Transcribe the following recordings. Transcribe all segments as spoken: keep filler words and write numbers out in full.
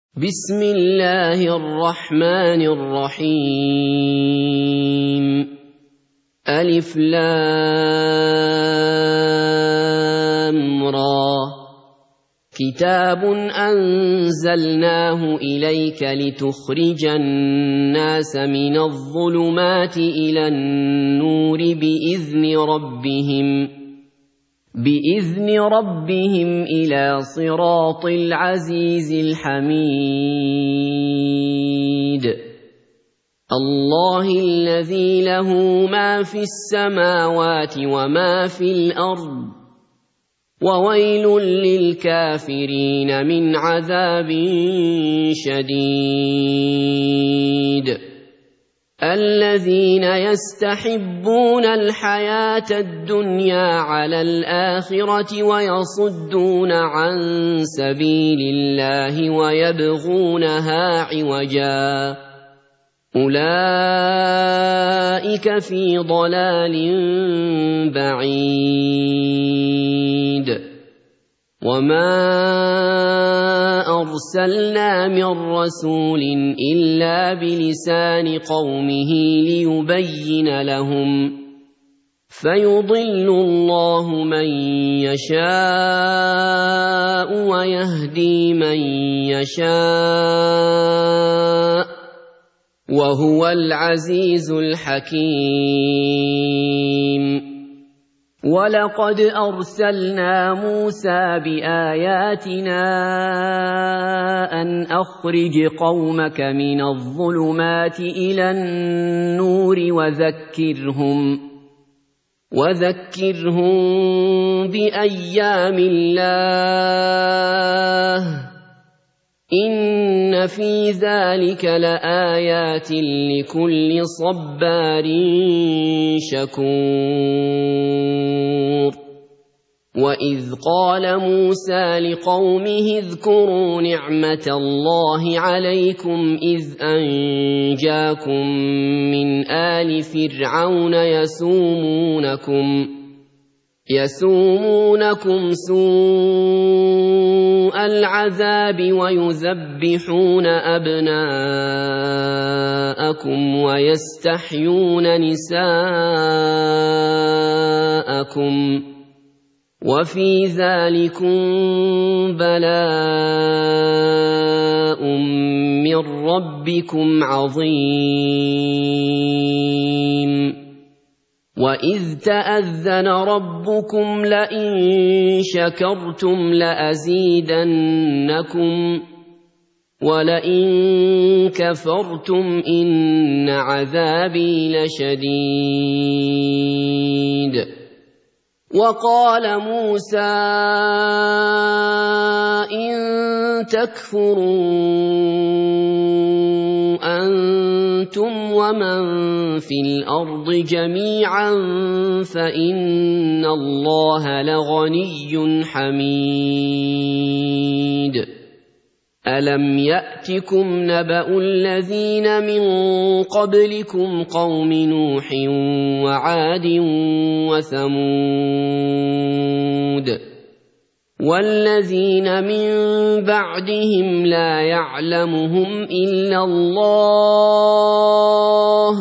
بسم الله الرحمن الرحيم ألف لام را كتاب أنزلناه إليك لتخرج الناس من الظلمات إلى النور بإذن ربهم بإذن ربهم إلى صراط العزيز الحميد الله الذي له ما في السماوات وما في الأرض وويل للكافرين من عذاب شديد الذين يستحبون الحياة الدنيا على الآخرة ويصدون عن سبيل الله ويبغونها عوجا أولئك في ضلال بعيد وما أرسلنا من رسول إلا بلسان قومه ليبين لهم فيضل الله من يشاء ويهدي من يشاء وهو العزيز الحكيم ولقد أرسلنا موسى بآياتنا أن أخرج قومك من الظلمات إلى النور وذكرهم وذكرهم بأيام الله إن في ذلك لآيات لكل صبار شكور وإذ قال موسى لقومه اذكروا نعمة الله عليكم إذ أنجاكم من آل فرعون يسومونكم يسومونكم سوء العذاب ويذبحون أبناءكم ويستحيون نساءكم وفي ذلكم بلاء من ربكم عظيم وإذ تأذن ربكم لئن شكرتم لأزيدنكم ولئن كفرتم إن عذابي لشديد وقال موسى إن تكفروا أنتم ومن في الأرض جميعا فإن الله لغني حميد ألم يأتكم نبأ الذين من قبلكم قوم نوح وعاد وثمود والذين من بعدهم لا يعلمهم إلا الله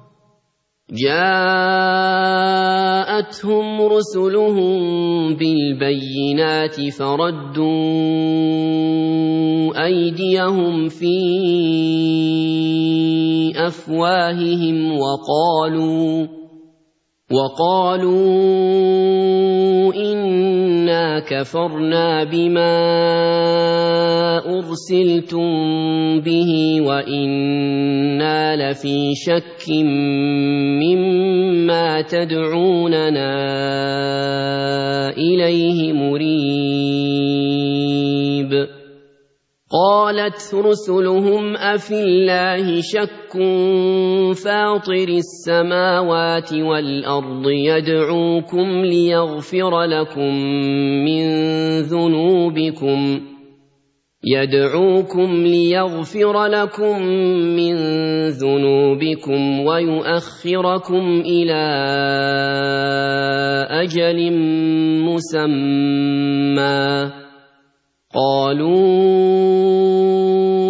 جاءتهم رسلهم بالبينات فردوا أيديهم في أفواههم وقالوا وقالوا إنا كفرنا بما أرسلتم به وإنا لفي شك مما تدعوننا إليه مريب قالت رسلهم أفي الله شك فاطر السماوات والأرض يدعوكم ليغفر لكم من ذنوبكم يدعوكم ليغفر لكم من ذنوبكم ويؤخركم إلى أجل مسمى قالوا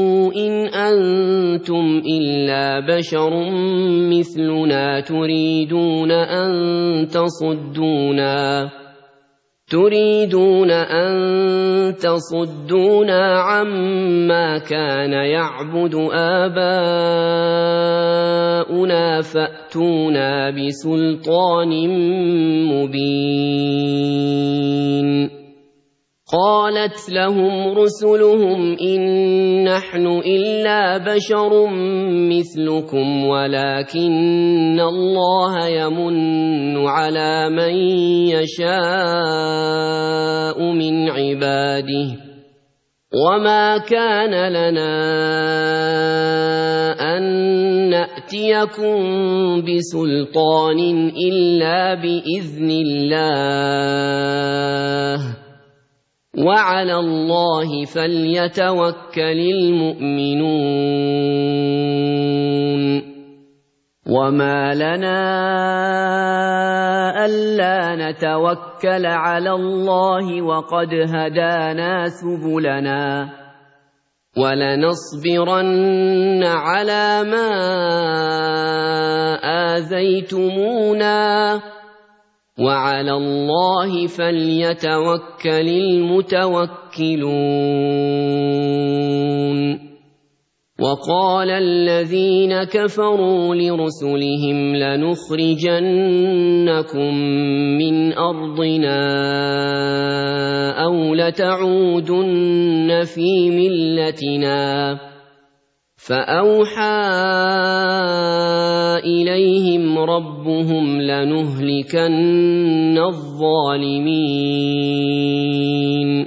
إلا بشر مثلنا تريدون أن تصدونا تريدون أن تصدونا عما كان يعبد آباؤنا فأتونا بسلطان مبين. قالت لهم رسلهم إن نحن إلا بشر مثلكم ولكن الله يمن على من يشاء من عباده وما كان لنا أن نأتيكم بسلطان إلا بإذن الله وعلى الله فليتوكل المؤمنون. وما لنا ألا نتوكل على الله وقد هدانا سبلنا ولنصبرن على ما آذيتمونا وعلى الله فليتوكل المتوكلون. وقال الذين كفروا لرسلهم لنخرجنكم من أرضنا أو لتعودن في ملتنا فأوحى إليهم ربهم لنهلكن الظالمين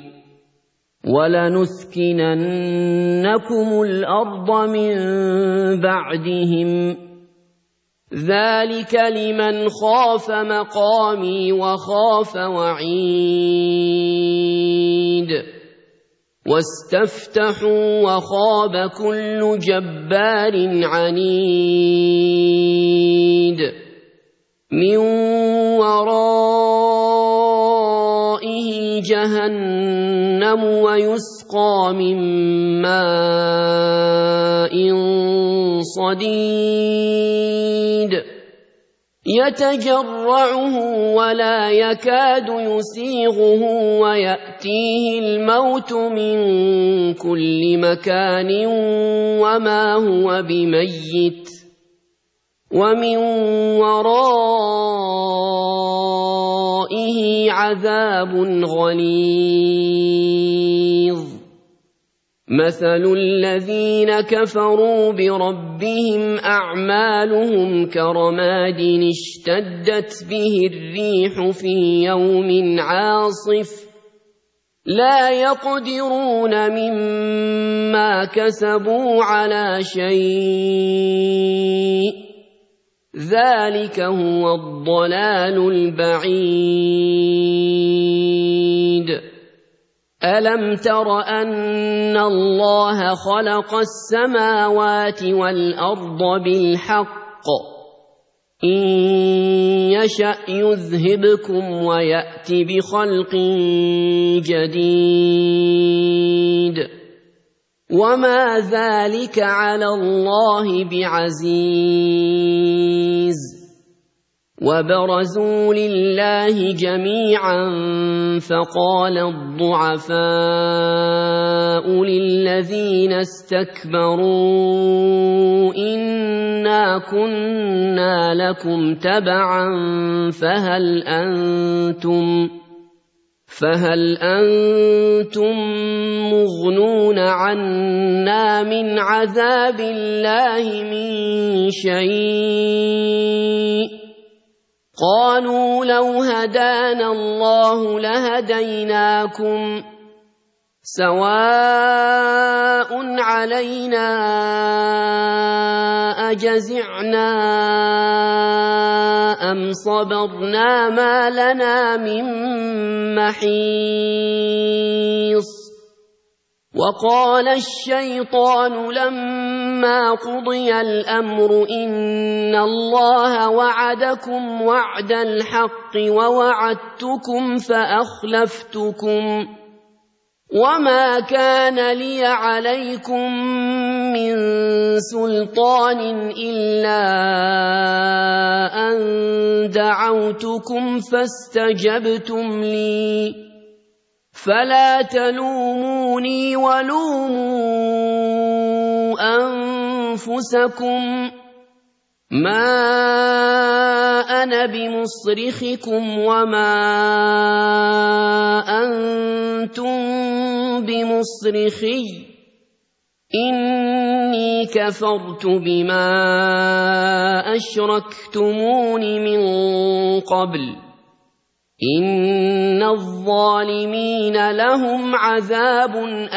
ولنسكننكم الأرض من بعدهم ذلك لمن خاف مقامي وخاف وعيد. واستفتحوا وخاب كل جبار عنيد من ورائه جهنم ويسقى من ماء صديد يتجرعه ولا يكاد يسيغه ويأتيه الموت من كل مكان وما هو بميت ومن ورائه عذاب غليظ. مثل الذين كفروا بربهم أعمالهم كرماد اشتدت به الريح في يوم عاصف لا يقدرون مما كسبوا على شيء ذلك هو الضلال البعيد. ألم تر أن الله خلق السماوات والأرض بالحق إن يشأ يذهبكم ويأت بخلق جديد وما ذلك على الله بعزيز. وبرزوا لله جميعا فقال الضعفاء للذين استكبروا إنا كنا لكم تبعا فهل أنتم فهل أنتم مغنون عنا من عذاب الله من شيء قالوا لو هدانا الله لهديناكم سواء علينا أجزعنا أم صبرنا ما لنا من محيص. وقال الشيطان لما قضي الأمر إن الله وعدكم وعد الحق ووعدتكم فأخلفتكم وما كان لي عليكم من سلطان إلا أن دعوتكم فاستجبتم لي فلا تلوموني ولوموا أنفسكم ما أنا بمصرخكم وما أنتم بمصرخي إني كفرت بما أشركتمون من قبل إن الظالمين لهم عذاب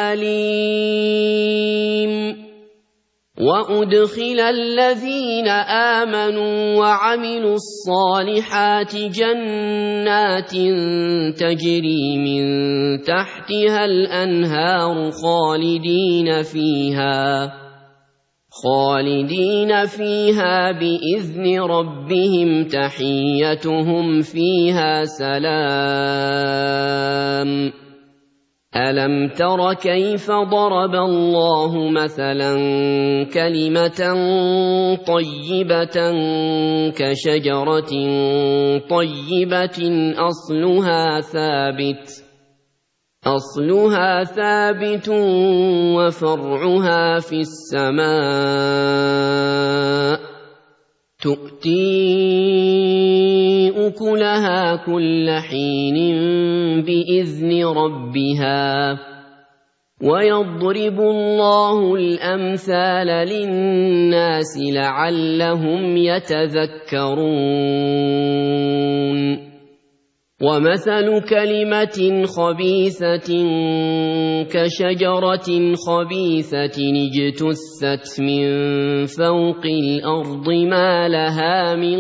أليم وأدخل الذين آمنوا وعملوا الصالحات جنات تجري من تحتها الأنهار خالدين فيها خالدين فيها بإذن ربهم تحيتهم فيها سلام ألم تر كيف ضرب الله مثلا كلمة طيبة كشجرة طيبة أصلها ثابت أصلها ثابت وفرعها في السماء تؤتي أكلها كل حين بإذن ربها ويضرب الله الأمثال للناس لعلهم يتذكرون ومثل كلمة خبيثة كشجرة خبيثة اجتثت من فوق الأرض ما لها من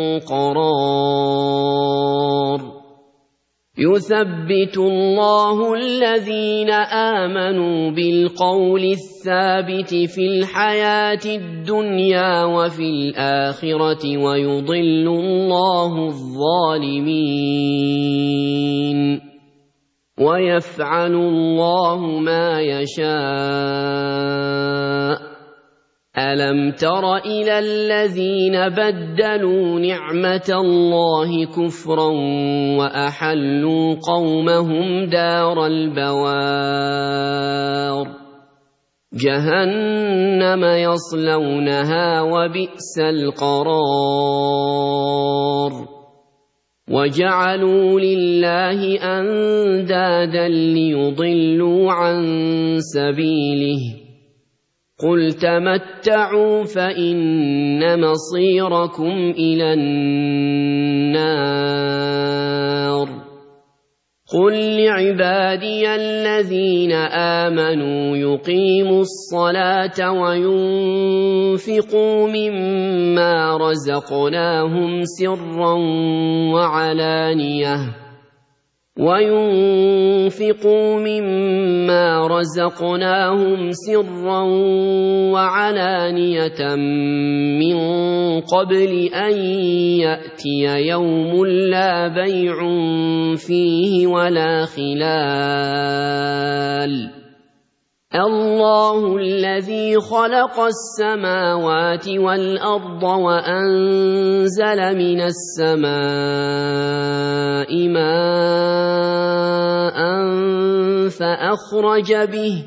قرار يثبت الله الذين آمنوا بالقول الثابت في الحياة الدنيا وفي الآخرة ويضل الله الظالمين ويفعل الله ما يشاء ألم تر إلى الذين بدلوا نعمة الله كفرا وأحلوا قومهم دار البوار جهنم يصلونها وبئس القرار وجعلوا لله أندادا ليضلوا عن سبيله قل تمتعوا فإن مصيركم إلى النار قل لعبادي الذين آمنوا يقيموا الصلاة وينفقوا مما رزقناهم سرا وعلانية وينفقوا مما رزقناهم سرا وعلانية من قبل أن يأتي يوم لا بيع فيه ولا خلال الله الذي خلق السماوات والأرض وأنزل من السماء ماء فأخرج به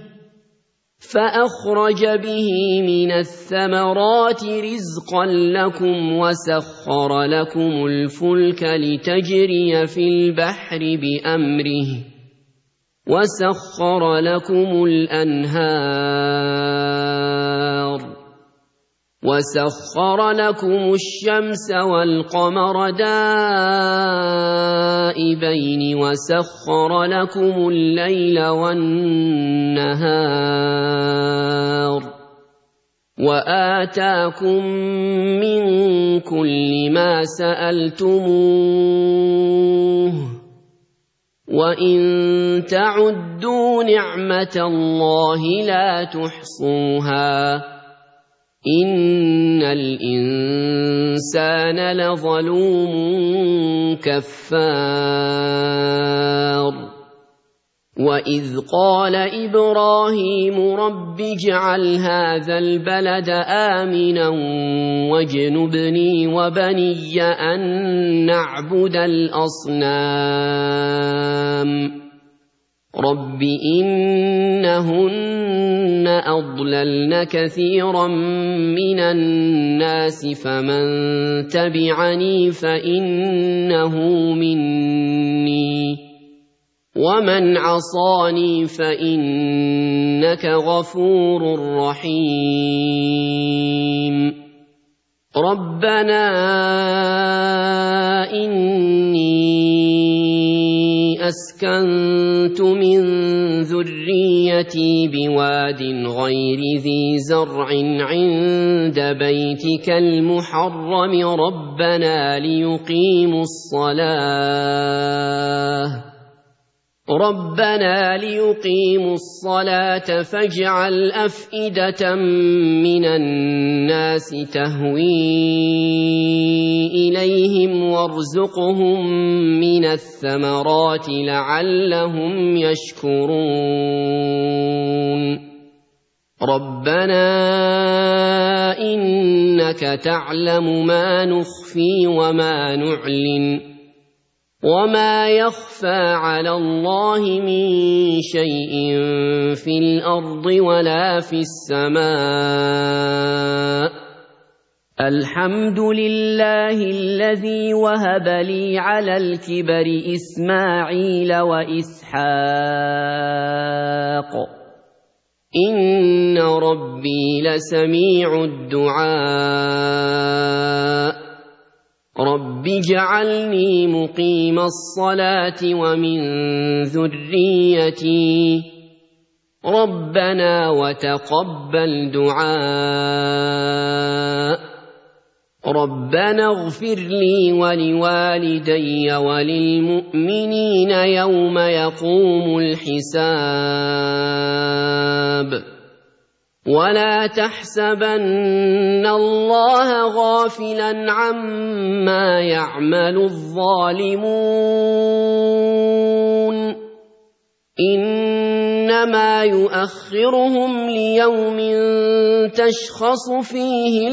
فأخرج به من الثمرات رزقا لكم وسخر لكم الفلك لتجري في البحر بأمره وسخر لكم الأنهار وسخر لكم الشمس والقمر دائبين وسخر لكم الليل والنهار وآتاكم من كل ما سألتموه وإن تعدوا نعمة الله لا تحصوها إن الإنسان لظلوم كفار وَإِذْ قَالَ إِبْرَاهِيمُ رَبِّ اجْعَلْ هَٰذَا الْبَلَدَ آمِنًا وَاجْنُبْنِي وَبَنِيَّ أَن نَّعْبُدَ الْأَصْنَامَ رَبِّ إِنَّهُنَّ أَضْلَلْنَ كَثِيرًا مِّنَ النَّاسِ فَمَن تَبِعَنِي فَإِنَّهُ مِنِّي وَمَنْ عَصَانِي فَإِنَّكَ غَفُورٌ رَّحِيمٌ رَبَّنَا إِنِّي أَسْكَنتُ مِن ذُرِّيَّتِي بِوَادٍ غَيْرِ ذِي زَرْعٍ عِندَ بَيْتِكَ الْمُحَرَّمِ رَبَّنَا لِيُقِيمُوا الصَّلَاةَ رَبَّنَا لِيُقِيمُوا الصَّلَاةَ فَاجْعَلْ أَفْئِدَةً مِّنَ النَّاسِ تَهْوِي إِلَيْهِمْ وَارْزُقْهُم مِّنَ الثَّمَرَاتِ لَعَلَّهُمْ يَشْكُرُونَ رَبَّنَا إِنَّكَ تَعْلَمُ مَا نُخْفِي وَمَا نُعْلِنُ وَمَا يَخْفَىٰ عَلَى اللَّهِ مِن شَيْءٍ فِي الْأَرْضِ وَلَا فِي السَّمَاءِ الْحَمْدُ لِلَّهِ الَّذِي وَهَبَ لِي عَلَى الْكِبَرِ إِسْمَاعِيلَ وَإِسْحَاقَ إِنَّ رَبِّي لَسَمِيعُ الدُّعَاءِ رَبِّ اجْعَلْنِي مُقِيمَ الصَّلَاةِ وَمِن ذُرِّيَّتِي رَبَّنَا وَتَقَبَّلْ دُعَاءِ رَبَّنَا اغْفِرْ لِي وَلِوَالِدَيَّ وَلِلْمُؤْمِنِينَ يَوْمَ يَقُومُ الْحِسَابُ وَلَا تَحْسَبَنَّ اللَّهَ غَافِلًا عَمَّا يَعْمَلُ الظَّالِمُونَ إِنَّمَا يُؤَخِّرُهُمْ لِيَوْمٍ تَشْخَصُ فِيهِ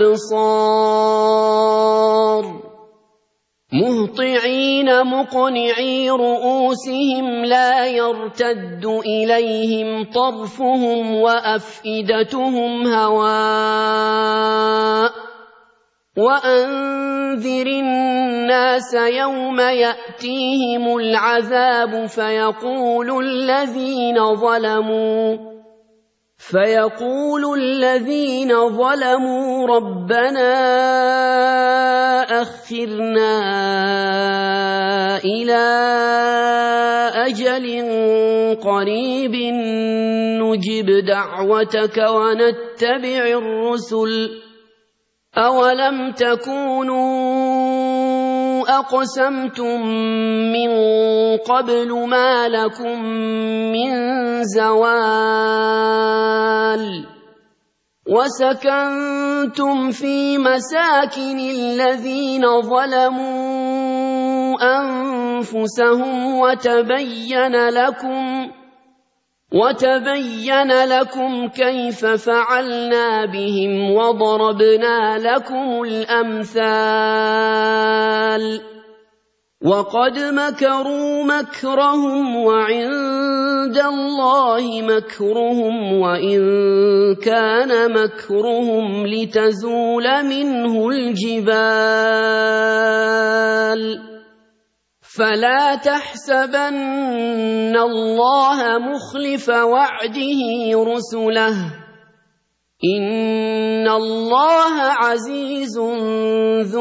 الْأَبْصَارُ مُهْطِعِينَ مُقْنِعِي رُءُوسِهِمْ لَا يَرْتَدُّ إِلَيْهِمْ طَرْفُهُمْ وَأَفْئِدَتُهُمْ هَوَاءٌ وَأَنذِرِ النَّاسَ يَوْمَ يَأْتِيهِمُ الْعَذَابُ فَيَقُولُ الَّذِينَ ظَلَمُوا فيقول الذين ظلموا ربنا أخرنا إلى أجل قريب نجب دعوتك ونتبع الرسل أولم تكونوا أقسمتم من قبل ما لكم من زوال وسكنتم في مساكن الذين ظلموا أنفسهم وتبين لكم وتبين لكم كيف فعلنا بهم وضربنا لكم الأمثال وقد مكروا مكرهم وعند الله مكرهم وإن كان مكرهم لتزول منه الجبال فلا تحسبن الله مخلف وعده رسله إن الله عزيز ذو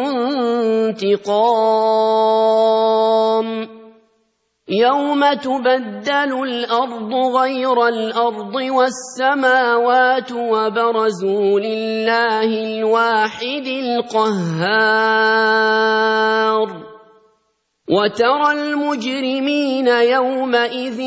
انتقام يوم تبدل الأرض غير الأرض والسماوات وبرزوا لله الواحد القهار وترى المجرمين يومئذ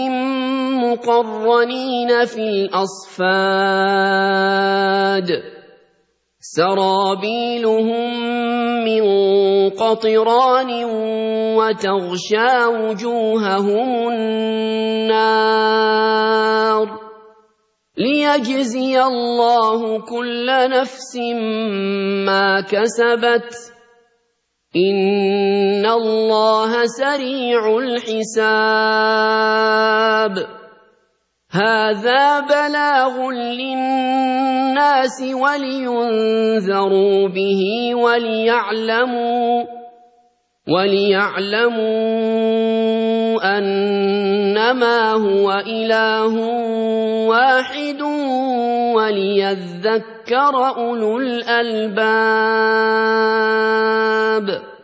مقرنين في الأصفاد سرابيلهم من قطران وتغشى وجوههم النار ليجزي الله كل نفس ما كسبت إن الله سريع الحساب هذا بلاغ للناس ولينذروا به وليعلموا وليعلموا أنما هو إله واحد وليذكر أولو الألباب.